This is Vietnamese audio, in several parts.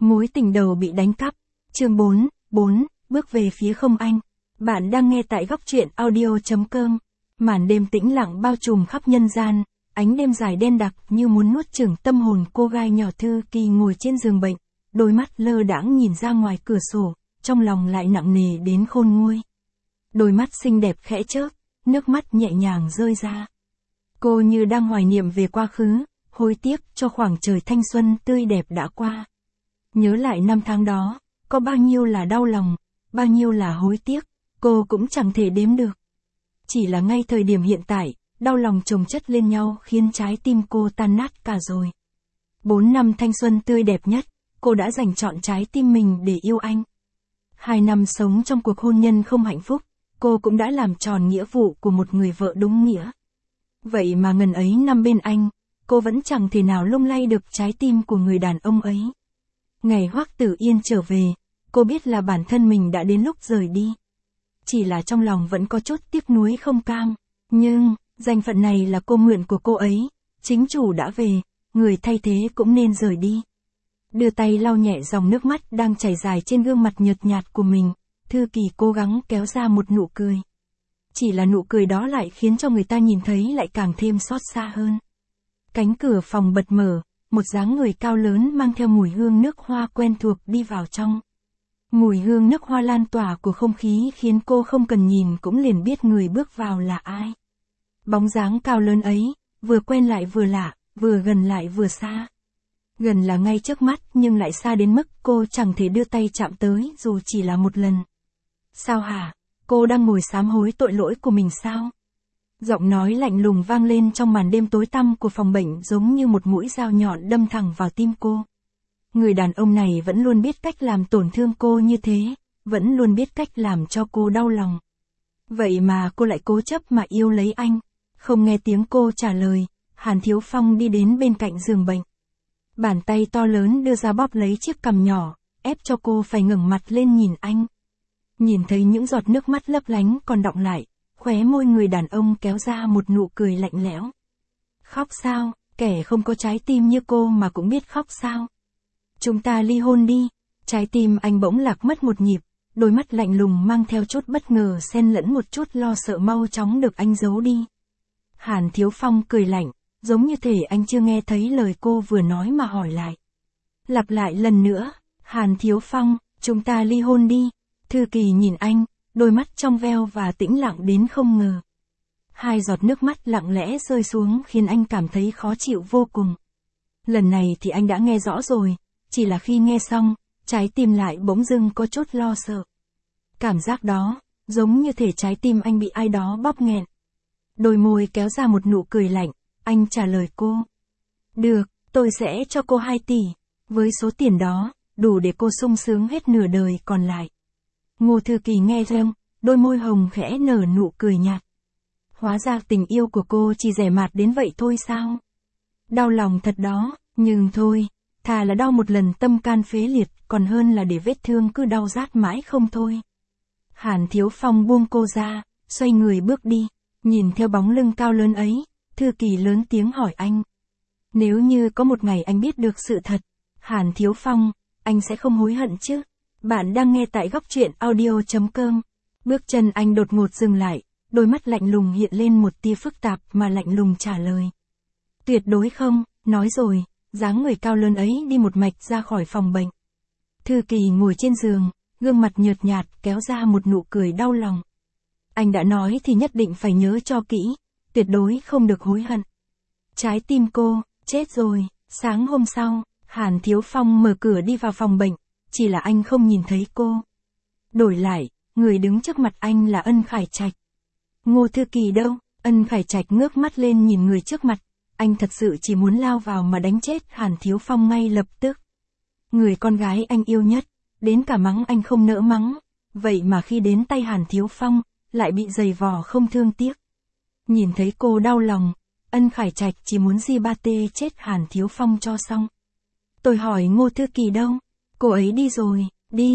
Mối tình đầu bị đánh cắp. Chương 4, bước về phía không anh. Bạn đang nghe tại góc truyện audio.com. Màn đêm tĩnh lặng bao trùm khắp nhân gian, ánh đêm dài đen đặc như muốn nuốt chửng tâm hồn cô gái nhỏ Thư Kỳ ngồi trên giường bệnh, đôi mắt lơ đãng nhìn ra ngoài cửa sổ, trong lòng lại nặng nề đến khôn nguôi. Đôi mắt xinh đẹp khẽ chớp, nước mắt nhẹ nhàng rơi ra. Cô như đang hoài niệm về quá khứ, hối tiếc cho khoảng trời thanh xuân tươi đẹp đã qua. Nhớ lại năm tháng đó, có bao nhiêu là đau lòng, bao nhiêu là hối tiếc, cô cũng chẳng thể đếm được. Chỉ là ngay thời điểm hiện tại, đau lòng chồng chất lên nhau khiến trái tim cô tan nát cả rồi. 4 năm thanh xuân tươi đẹp nhất, cô đã dành trọn trái tim mình để yêu anh. 2 năm sống trong cuộc hôn nhân không hạnh phúc, cô cũng đã làm tròn nghĩa vụ của một người vợ đúng nghĩa. Vậy mà ngần ấy năm bên anh, cô vẫn chẳng thể nào lung lay được trái tim của người đàn ông ấy. Ngày Hoắc Tử Yên trở về, cô biết là bản thân mình đã đến lúc rời đi. Chỉ là trong lòng vẫn có chút tiếc nuối không cam, nhưng, danh phận này là cô mượn của cô ấy, chính chủ đã về, người thay thế cũng nên rời đi. Đưa tay lau nhẹ dòng nước mắt đang chảy dài trên gương mặt nhợt nhạt của mình, Thư Kỳ cố gắng kéo ra một nụ cười. Chỉ là nụ cười đó lại khiến cho người ta nhìn thấy lại càng thêm xót xa hơn. Cánh cửa phòng bật mở, một dáng người cao lớn mang theo mùi hương nước hoa quen thuộc đi vào trong. Mùi hương nước hoa lan tỏa của không khí khiến cô không cần nhìn cũng liền biết người bước vào là ai. Bóng dáng cao lớn ấy, vừa quen lại vừa lạ, vừa gần lại vừa xa. Gần là ngay trước mắt nhưng lại xa đến mức cô chẳng thể đưa tay chạm tới dù chỉ là một lần. Sao hả? Cô đang ngồi sám hối tội lỗi của mình sao? Giọng nói lạnh lùng vang lên trong màn đêm tối tăm của phòng bệnh giống như một mũi dao nhọn đâm thẳng vào tim cô. Người đàn ông này vẫn luôn biết cách làm tổn thương cô như thế, vẫn luôn biết cách làm cho cô đau lòng. Vậy mà cô lại cố chấp mà yêu lấy anh. Không nghe tiếng cô trả lời, Hàn Thiếu Phong đi đến bên cạnh giường bệnh. Bàn tay to lớn đưa ra bóp lấy chiếc cằm nhỏ, ép cho cô phải ngẩng mặt lên nhìn anh. Nhìn thấy những giọt nước mắt lấp lánh còn đọng lại, khóe môi người đàn ông kéo ra một nụ cười lạnh lẽo. Khóc sao, kẻ không có trái tim như cô mà cũng biết khóc sao? Chúng ta ly hôn đi. Trái tim anh bỗng lạc mất một nhịp, đôi mắt lạnh lùng mang theo chút bất ngờ xen lẫn một chút lo sợ mau chóng được anh giấu đi. Hàn Thiếu Phong cười lạnh, giống như thể anh chưa nghe thấy lời cô vừa nói mà hỏi lại. Lặp lại lần nữa, Hàn Thiếu Phong, chúng ta ly hôn đi. Thư Kỳ nhìn anh, đôi mắt trong veo và tĩnh lặng đến không ngờ. 2 giọt nước mắt lặng lẽ rơi xuống khiến anh cảm thấy khó chịu vô cùng. Lần này thì anh đã nghe rõ rồi, chỉ là khi nghe xong, trái tim lại bỗng dưng có chút lo sợ. Cảm giác đó, giống như thể trái tim anh bị ai đó bóp nghẹn. Đôi môi kéo ra một nụ cười lạnh, anh trả lời cô. Được, tôi sẽ cho cô 2 tỷ. Với số tiền đó, đủ để cô sung sướng hết nửa đời còn lại. Ngô Thư Kỳ nghe răng, đôi môi hồng khẽ nở nụ cười nhạt. Hóa ra tình yêu của cô chỉ rẻ mạt đến vậy thôi sao? Đau lòng thật đó, nhưng thôi, thà là đau một lần tâm can phế liệt còn hơn là để vết thương cứ đau rát mãi không thôi. Hàn Thiếu Phong buông cô ra, xoay người bước đi, nhìn theo bóng lưng cao lớn ấy, Thư Kỳ lớn tiếng hỏi anh. Nếu như có một ngày anh biết được sự thật, Hàn Thiếu Phong, anh sẽ không hối hận chứ? Bạn đang nghe tại góc truyện audio.com. Bước chân anh đột ngột dừng lại, đôi mắt lạnh lùng hiện lên một tia phức tạp mà lạnh lùng trả lời. Tuyệt đối không, nói rồi, dáng người cao lớn ấy đi một mạch ra khỏi phòng bệnh. Thư Kỳ ngồi trên giường, gương mặt nhợt nhạt kéo ra một nụ cười đau lòng. Anh đã nói thì nhất định phải nhớ cho kỹ, tuyệt đối không được hối hận. Trái tim cô, chết rồi. Sáng hôm sau, Hàn Thiếu Phong mở cửa đi vào phòng bệnh, chỉ là anh không nhìn thấy cô. Đổi lại, người đứng trước mặt anh là Ân Khải Trạch. Ngô Thư Kỳ đâu? Ân Khải Trạch ngước mắt lên nhìn người trước mặt, anh thật sự chỉ muốn lao vào mà đánh chết Hàn Thiếu Phong ngay lập tức. Người con gái anh yêu nhất, đến cả mắng anh không nỡ mắng, vậy mà khi đến tay Hàn Thiếu Phong, lại bị giày vò không thương tiếc. Nhìn thấy cô đau lòng, Ân Khải Trạch chỉ muốn di ba tê chết Hàn Thiếu Phong cho xong. Tôi hỏi Ngô Thư Kỳ đâu? Cô ấy đi rồi.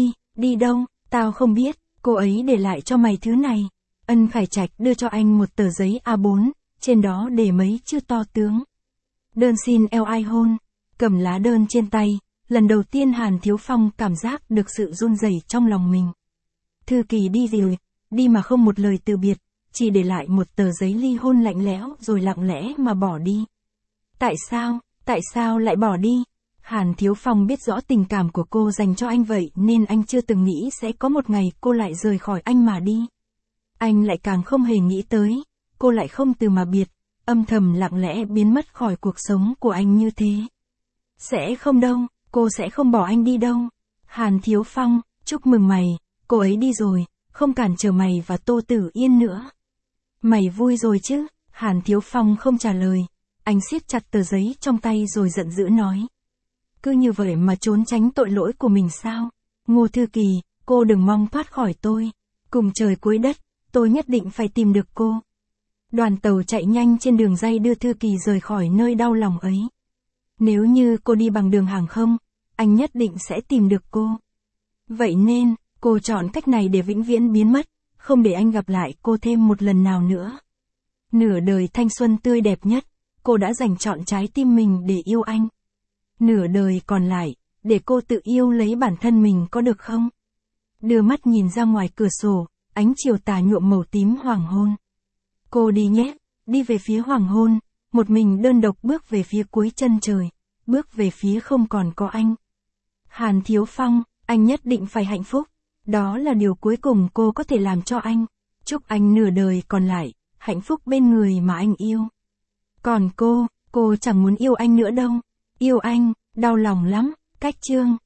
Đi đâu? Tao không biết, cô ấy để lại cho mày thứ này. Ân Khải Trạch đưa cho anh một tờ giấy A4, trên đó để mấy chữ to tướng. Đơn xin eo ai hôn. Cầm lá đơn trên tay, Lần đầu tiên Hàn Thiếu Phong cảm giác được sự run rẩy trong lòng mình. Thư Kỳ đi rồi, đi mà không một lời từ biệt, chỉ để lại một tờ giấy ly hôn lạnh lẽo rồi lặng lẽ mà bỏ đi. Tại sao lại bỏ đi? Hàn Thiếu Phong biết rõ tình cảm của cô dành cho anh vậy nên anh chưa từng nghĩ sẽ có một ngày cô lại rời khỏi anh mà đi. Anh lại càng không hề nghĩ tới, cô lại không từ mà biệt, âm thầm lặng lẽ biến mất khỏi cuộc sống của anh như thế. Sẽ không đâu, cô sẽ không bỏ anh đi đâu. Hàn Thiếu Phong, chúc mừng mày, cô ấy đi rồi, không cản trở mày và Tô Tử Yên nữa. Mày vui rồi chứ? Hàn Thiếu Phong không trả lời, anh siết chặt tờ giấy trong tay rồi giận dữ nói. Cứ như vậy mà trốn tránh tội lỗi của mình sao? Ngô Thư Kỳ, cô đừng mong thoát khỏi tôi. Cùng trời cuối đất, tôi nhất định phải tìm được cô. Đoàn tàu chạy nhanh trên đường ray đưa Thư Kỳ rời khỏi nơi đau lòng ấy. Nếu như cô đi bằng đường hàng không, anh nhất định sẽ tìm được cô. Vậy nên, cô chọn cách này để vĩnh viễn biến mất, không để anh gặp lại cô thêm một lần nào nữa. Nửa đời thanh xuân tươi đẹp nhất, cô đã dành trọn trái tim mình để yêu anh. Nửa đời còn lại, để cô tự yêu lấy bản thân mình có được không? Đưa mắt nhìn ra ngoài cửa sổ, ánh chiều tà nhuộm màu tím hoàng hôn. Cô đi nhé, đi về phía hoàng hôn, một mình đơn độc bước về phía cuối chân trời, bước về phía không còn có anh. Hàn Thiếu Phong, anh nhất định phải hạnh phúc, đó là điều cuối cùng cô có thể làm cho anh. Chúc anh nửa đời còn lại, hạnh phúc bên người mà anh yêu. Còn cô chẳng muốn yêu anh nữa đâu. Yêu anh, đau lòng lắm. Cách chương